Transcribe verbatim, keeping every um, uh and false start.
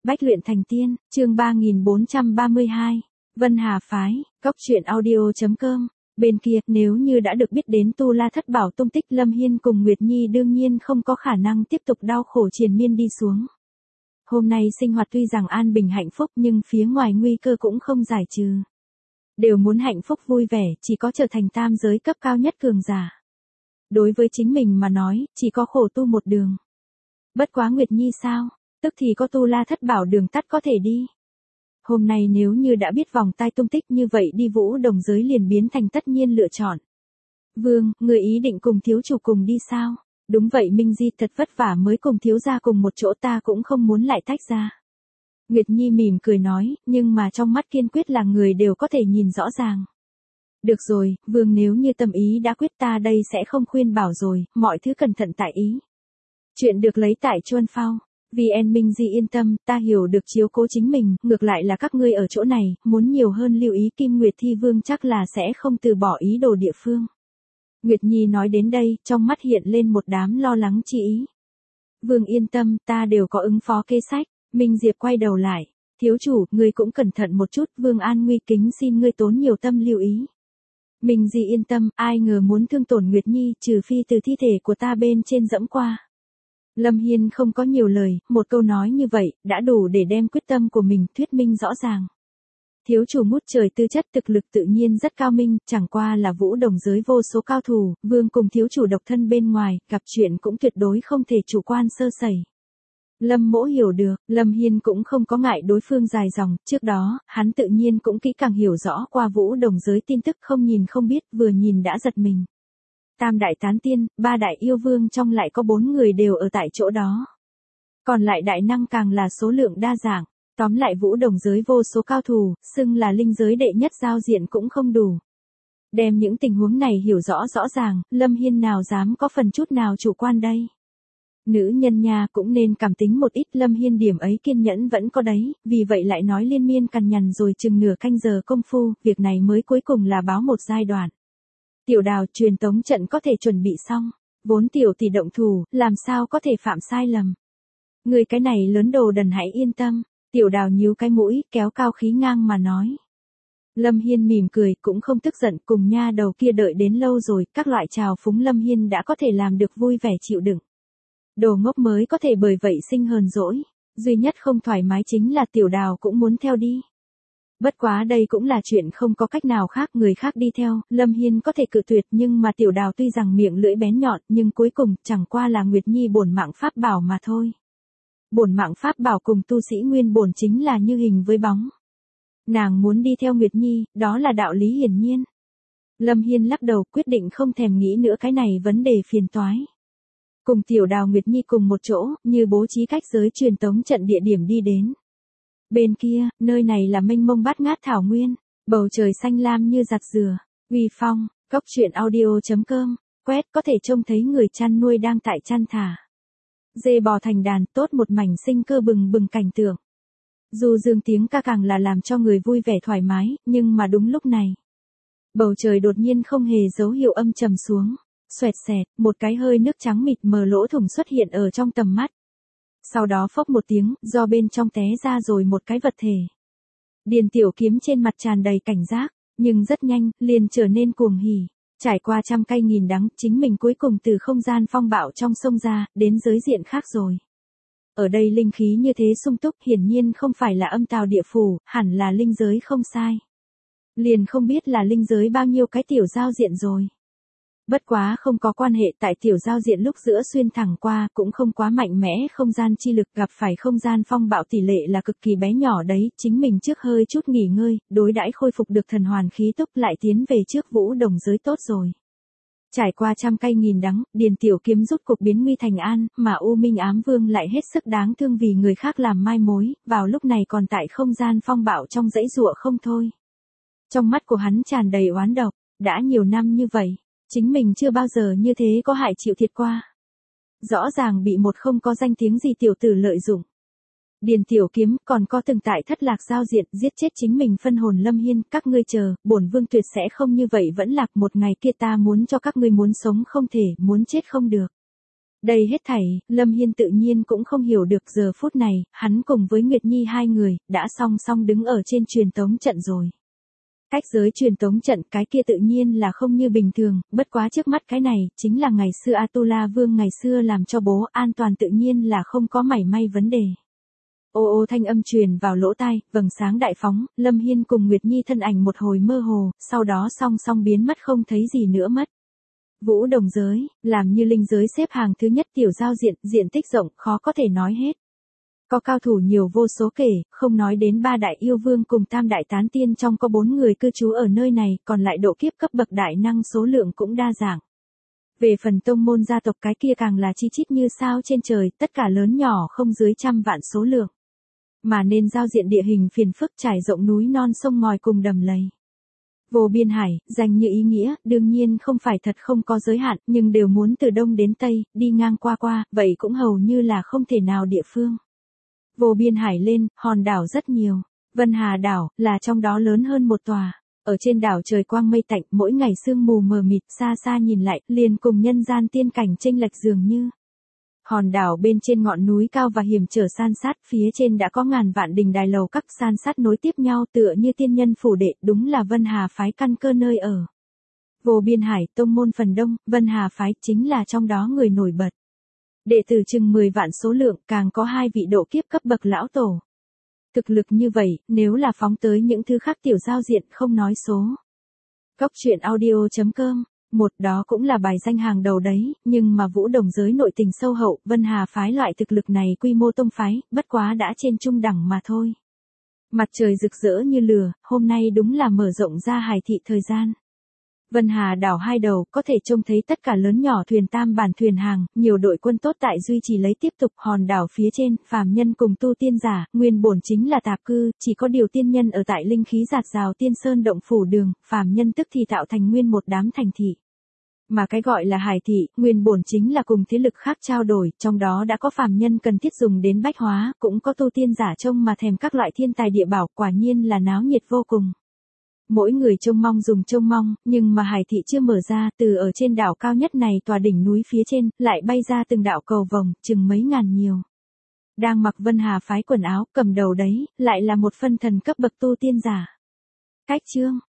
Bách luyện thành tiên, chương ba nghìn bốn trăm ba mươi hai. Vân Hà phái, cóc truyện audio chấm com. Bên kia, nếu như đã được biết đến Tu La Thất Bảo tung tích, Lâm Hiên cùng Nguyệt Nhi đương nhiên không có khả năng tiếp tục đau khổ triền miên đi xuống. Hôm nay sinh hoạt tuy rằng an bình hạnh phúc nhưng phía ngoài nguy cơ cũng không giải trừ. Đều muốn hạnh phúc vui vẻ, chỉ có trở thành tam giới cấp cao nhất cường giả. Đối với chính mình mà nói, chỉ có khổ tu một đường. Bất quá Nguyệt Nhi sao? Tức thì có Tu La Thất Bảo đường tắt có thể đi. Hôm nay nếu như đã biết vòng tay tung tích như vậy, đi Vũ Đồng giới liền biến thành tất nhiên lựa chọn. Vương, người ý định cùng thiếu chủ cùng đi sao? Đúng vậy Minh Di, thật vất vả mới cùng thiếu gia cùng một chỗ, ta cũng không muốn lại tách ra. Nguyệt Nhi mỉm cười nói, nhưng mà trong mắt kiên quyết là người đều có thể nhìn rõ ràng. Được rồi, Vương, nếu như tâm ý đã quyết, ta đây sẽ không khuyên bảo rồi, mọi thứ cẩn thận tại ý. Chuyện được lấy tại Chuân Phao. Vì en Minh Di yên tâm, ta hiểu được chiếu cố chính mình, ngược lại là các ngươi ở chỗ này, muốn nhiều hơn lưu ý. Kim Nguyệt Thi Vương chắc là sẽ không từ bỏ ý đồ địa phương. Nguyệt Nhi nói đến đây, trong mắt hiện lên một đám lo lắng chi ý. Vương yên tâm, ta đều có ứng phó kế sách. Minh Diệp quay đầu lại, thiếu chủ, ngươi cũng cẩn thận một chút, Vương an nguy, kính xin ngươi tốn nhiều tâm lưu ý. Minh Di yên tâm, ai ngờ muốn thương tổn Nguyệt Nhi, trừ phi từ thi thể của ta bên trên dẫm qua. Lâm Hiên không có nhiều lời, một câu nói như vậy, đã đủ để đem quyết tâm của mình thuyết minh rõ ràng. Thiếu chủ ngút trời tư chất, thực lực tự nhiên rất cao minh, chẳng qua là Vũ Đồng giới vô số cao thủ, Vương cùng thiếu chủ độc thân bên ngoài, gặp chuyện cũng tuyệt đối không thể chủ quan sơ sẩy. Lâm Mỗ hiểu được, Lâm Hiên cũng không có ngại đối phương dài dòng, trước đó, hắn tự nhiên cũng kỹ càng hiểu rõ qua Vũ Đồng giới tin tức, không nhìn không biết, vừa nhìn đã giật mình. Tam đại tán tiên, ba đại yêu vương trong lại có bốn người đều ở tại chỗ đó. Còn lại đại năng càng là số lượng đa dạng, tóm lại Vũ Đồng giới vô số cao thủ, xưng là linh giới đệ nhất giao diện cũng không đủ. Đem những tình huống này hiểu rõ rõ ràng, Lâm Hiên nào dám có phần chút nào chủ quan đây. Nữ nhân nha cũng nên cảm tính một ít, Lâm Hiên điểm ấy kiên nhẫn vẫn có đấy, vì vậy lại nói liên miên cằn nhằn rồi chừng nửa canh giờ công phu, việc này mới cuối cùng là báo một giai đoạn. Tiểu Đào, truyền tống trận có thể chuẩn bị xong, vốn tiểu tỷ động thủ, làm sao có thể phạm sai lầm. Người cái này lớn đồ đần hãy yên tâm, Tiểu Đào nhíu cái mũi, kéo cao khí ngang mà nói. Lâm Hiên mỉm cười, cũng không tức giận, cùng nha đầu kia đợi đến lâu rồi, các loại trào phúng Lâm Hiên đã có thể làm được vui vẻ chịu đựng. Đồ ngốc mới có thể bởi vậy sinh hờn dỗi, duy nhất không thoải mái chính là Tiểu Đào cũng muốn theo đi. Bất quá đây cũng là chuyện không có cách nào khác, người khác đi theo, Lâm Hiên có thể cự tuyệt, nhưng mà Tiểu Đào tuy rằng miệng lưỡi bén nhọn, nhưng cuối cùng chẳng qua là Nguyệt Nhi bổn mạng pháp bảo mà thôi. Bổn mạng pháp bảo cùng tu sĩ nguyên bổn chính là như hình với bóng. Nàng muốn đi theo Nguyệt Nhi, đó là đạo lý hiển nhiên. Lâm Hiên lắc đầu, quyết định không thèm nghĩ nữa cái này vấn đề phiền toái. Cùng Tiểu Đào Nguyệt Nhi cùng một chỗ, như bố trí cách giới truyền tống trận địa điểm đi đến. Bên kia, nơi này là mênh mông bát ngát thảo nguyên, bầu trời xanh lam như giặt dừa, uy phong, cóc truyện audio chấm com, quét có thể trông thấy người chăn nuôi đang tại chăn thả. Dê bò thành đàn, tốt một mảnh sinh cơ bừng bừng cảnh tượng. Dù dương tiếng ca càng là làm cho người vui vẻ thoải mái, nhưng mà đúng lúc này. Bầu trời đột nhiên không hề dấu hiệu âm trầm xuống, xoẹt xẹt, một cái hơi nước trắng mịt mờ lỗ thủng xuất hiện ở trong tầm mắt. Sau đó phốc một tiếng, do bên trong té ra rồi một cái vật thể. Điền Tiểu Kiếm trên mặt tràn đầy cảnh giác, nhưng rất nhanh, liền trở nên cuồng hỉ. Trải qua trăm cay nghìn đắng, chính mình cuối cùng từ không gian phong bạo trong sông ra, đến giới diện khác rồi. Ở đây linh khí như thế sung túc, hiển nhiên không phải là âm tào địa phủ, hẳn là linh giới không sai. Liền không biết là linh giới bao nhiêu cái tiểu giao diện rồi. Bất quá không có quan hệ, tại tiểu giao diện lúc giữa xuyên thẳng qua cũng không quá mạnh mẽ, không gian chi lực gặp phải không gian phong bạo tỷ lệ là cực kỳ bé nhỏ đấy, chính mình trước hơi chút nghỉ ngơi, đối đãi khôi phục được thần hoàn khí túc lại tiến về trước Vũ Đồng giới tốt rồi. Trải qua trăm cay nghìn đắng, Điền Tiểu Kiếm rút cục biến nguy thành an, mà U Minh Ám Vương lại hết sức đáng thương vì người khác làm mai mối, vào lúc này còn tại không gian phong bạo trong dãy giụa không thôi. Trong mắt của hắn tràn đầy oán độc, đã nhiều năm như vậy. Chính mình chưa bao giờ như thế có hại chịu thiệt qua. Rõ ràng bị một không có danh tiếng gì tiểu tử lợi dụng. Điền Tiểu Kiếm còn có từng tại Thất Lạc giao diện giết chết chính mình phân hồn Lâm Hiên, các ngươi chờ, bổn vương tuyệt sẽ không như vậy vẫn lạc, một ngày kia ta muốn cho các ngươi muốn sống không thể, muốn chết không được. Đây hết thảy, Lâm Hiên tự nhiên cũng không hiểu được giờ phút này, hắn cùng với Nguyệt Nhi hai người, đã song song đứng ở trên truyền tống trận rồi. Cách giới truyền tống trận cái kia tự nhiên là không như bình thường, bất quá trước mắt cái này, chính là ngày xưa Atula Vương ngày xưa làm cho bố, an toàn tự nhiên là không có mảy may vấn đề. Ô ô thanh âm truyền vào lỗ tai, vầng sáng đại phóng, Lâm Hiên cùng Nguyệt Nhi thân ảnh một hồi mơ hồ, sau đó song song biến mất không thấy gì nữa mất. Vũ Đồng giới, làm như linh giới xếp hàng thứ nhất tiểu giao diện, diện tích rộng, khó có thể nói hết. Có cao thủ nhiều vô số kể, không nói đến ba đại yêu vương cùng tam đại tán tiên trong có bốn người cư trú ở nơi này, còn lại độ kiếp cấp bậc đại năng số lượng cũng đa dạng. Về phần tông môn gia tộc cái kia càng là chi chít như sao trên trời, tất cả lớn nhỏ không dưới trăm vạn số lượng. Mà nên giao diện địa hình phiền phức trải rộng núi non sông ngòi cùng đầm lầy. Vô biên hải, danh như ý nghĩa, đương nhiên không phải thật không có giới hạn, nhưng đều muốn từ đông đến tây, đi ngang qua qua, vậy cũng hầu như là không thể nào địa phương. Vô biên hải lên, hòn đảo rất nhiều. Vân Hà đảo, là trong đó lớn hơn một tòa. Ở trên đảo trời quang mây tạnh, mỗi ngày sương mù mờ mịt, xa xa nhìn lại, liền cùng nhân gian tiên cảnh chênh lệch dường như. Hòn đảo bên trên ngọn núi cao và hiểm trở san sát, phía trên đã có ngàn vạn đình đài lầu các san sát nối tiếp nhau tựa như tiên nhân phủ đệ, đúng là Vân Hà phái căn cơ nơi ở. Vô biên hải, tông môn phần đông, Vân Hà phái chính là trong đó người nổi bật. Đệ tử chừng mười vạn số lượng, càng có hai vị độ kiếp cấp bậc lão tổ. Thực lực như vậy, nếu là phóng tới những thứ khác tiểu giao diện không nói số. Góc truyện audio chấm com, một đó cũng là bài danh hàng đầu đấy, nhưng mà Vũ Đồng giới nội tình sâu hậu, Vân Hà phái loại thực lực này quy mô tông phái, bất quá đã trên trung đẳng mà thôi. Mặt trời rực rỡ như lửa, hôm nay đúng là mở rộng ra hải thị thời gian. Vân Hà đảo hai đầu, có thể trông thấy tất cả lớn nhỏ thuyền tam bản thuyền hàng, nhiều đội quân tốt tại duy trì lấy tiếp tục. Hòn đảo phía trên, phàm nhân cùng tu tiên giả, nguyên bổn chính là tạp cư, chỉ có điều tiên nhân ở tại linh khí giạt rào tiên sơn động phủ đường, phàm nhân tức thì tạo thành nguyên một đám thành thị. Mà cái gọi là hải thị, nguyên bổn chính là cùng thế lực khác trao đổi, trong đó đã có phàm nhân cần thiết dùng đến bách hóa, cũng có tu tiên giả trông mà thèm các loại thiên tài địa bảo, quả nhiên là náo nhiệt vô cùng. Mỗi người trông mong dùng trông mong, nhưng mà hải thị chưa mở ra, từ ở trên đảo cao nhất này tòa đỉnh núi phía trên, lại bay ra từng đạo cầu vồng, chừng mấy ngàn nhiều. Đang mặc Vân Hà phái quần áo, cầm đầu đấy, lại là một phân thần cấp bậc tu tiên giả. Cách chương,